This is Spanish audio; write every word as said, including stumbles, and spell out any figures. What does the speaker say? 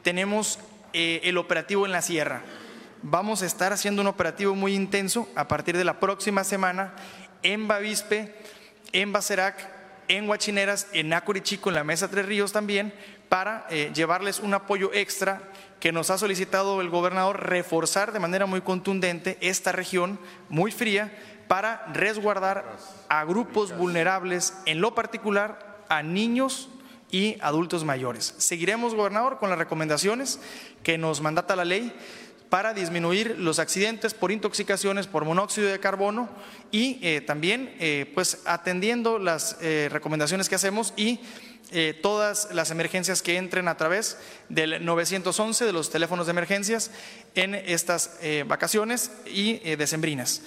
tenemos eh, el operativo en la sierra. Vamos a estar haciendo un operativo muy intenso a partir de la próxima semana en Bavispe, en Bacerac, en Huachineras, en Acurichico, en la Mesa Tres Ríos también, para eh, llevarles un apoyo extra que nos ha solicitado el gobernador, reforzar de manera muy contundente esta región muy fría para resguardar a grupos vulnerables, en lo particular a niños y adultos mayores. Seguiremos, gobernador, con las recomendaciones que nos mandata la ley para disminuir los accidentes por intoxicaciones por monóxido de carbono y eh, también eh, pues atendiendo las eh, recomendaciones que hacemos y eh, todas las emergencias que entren a través del nueve once de los teléfonos de emergencias en estas eh, vacaciones y eh, decembrinas.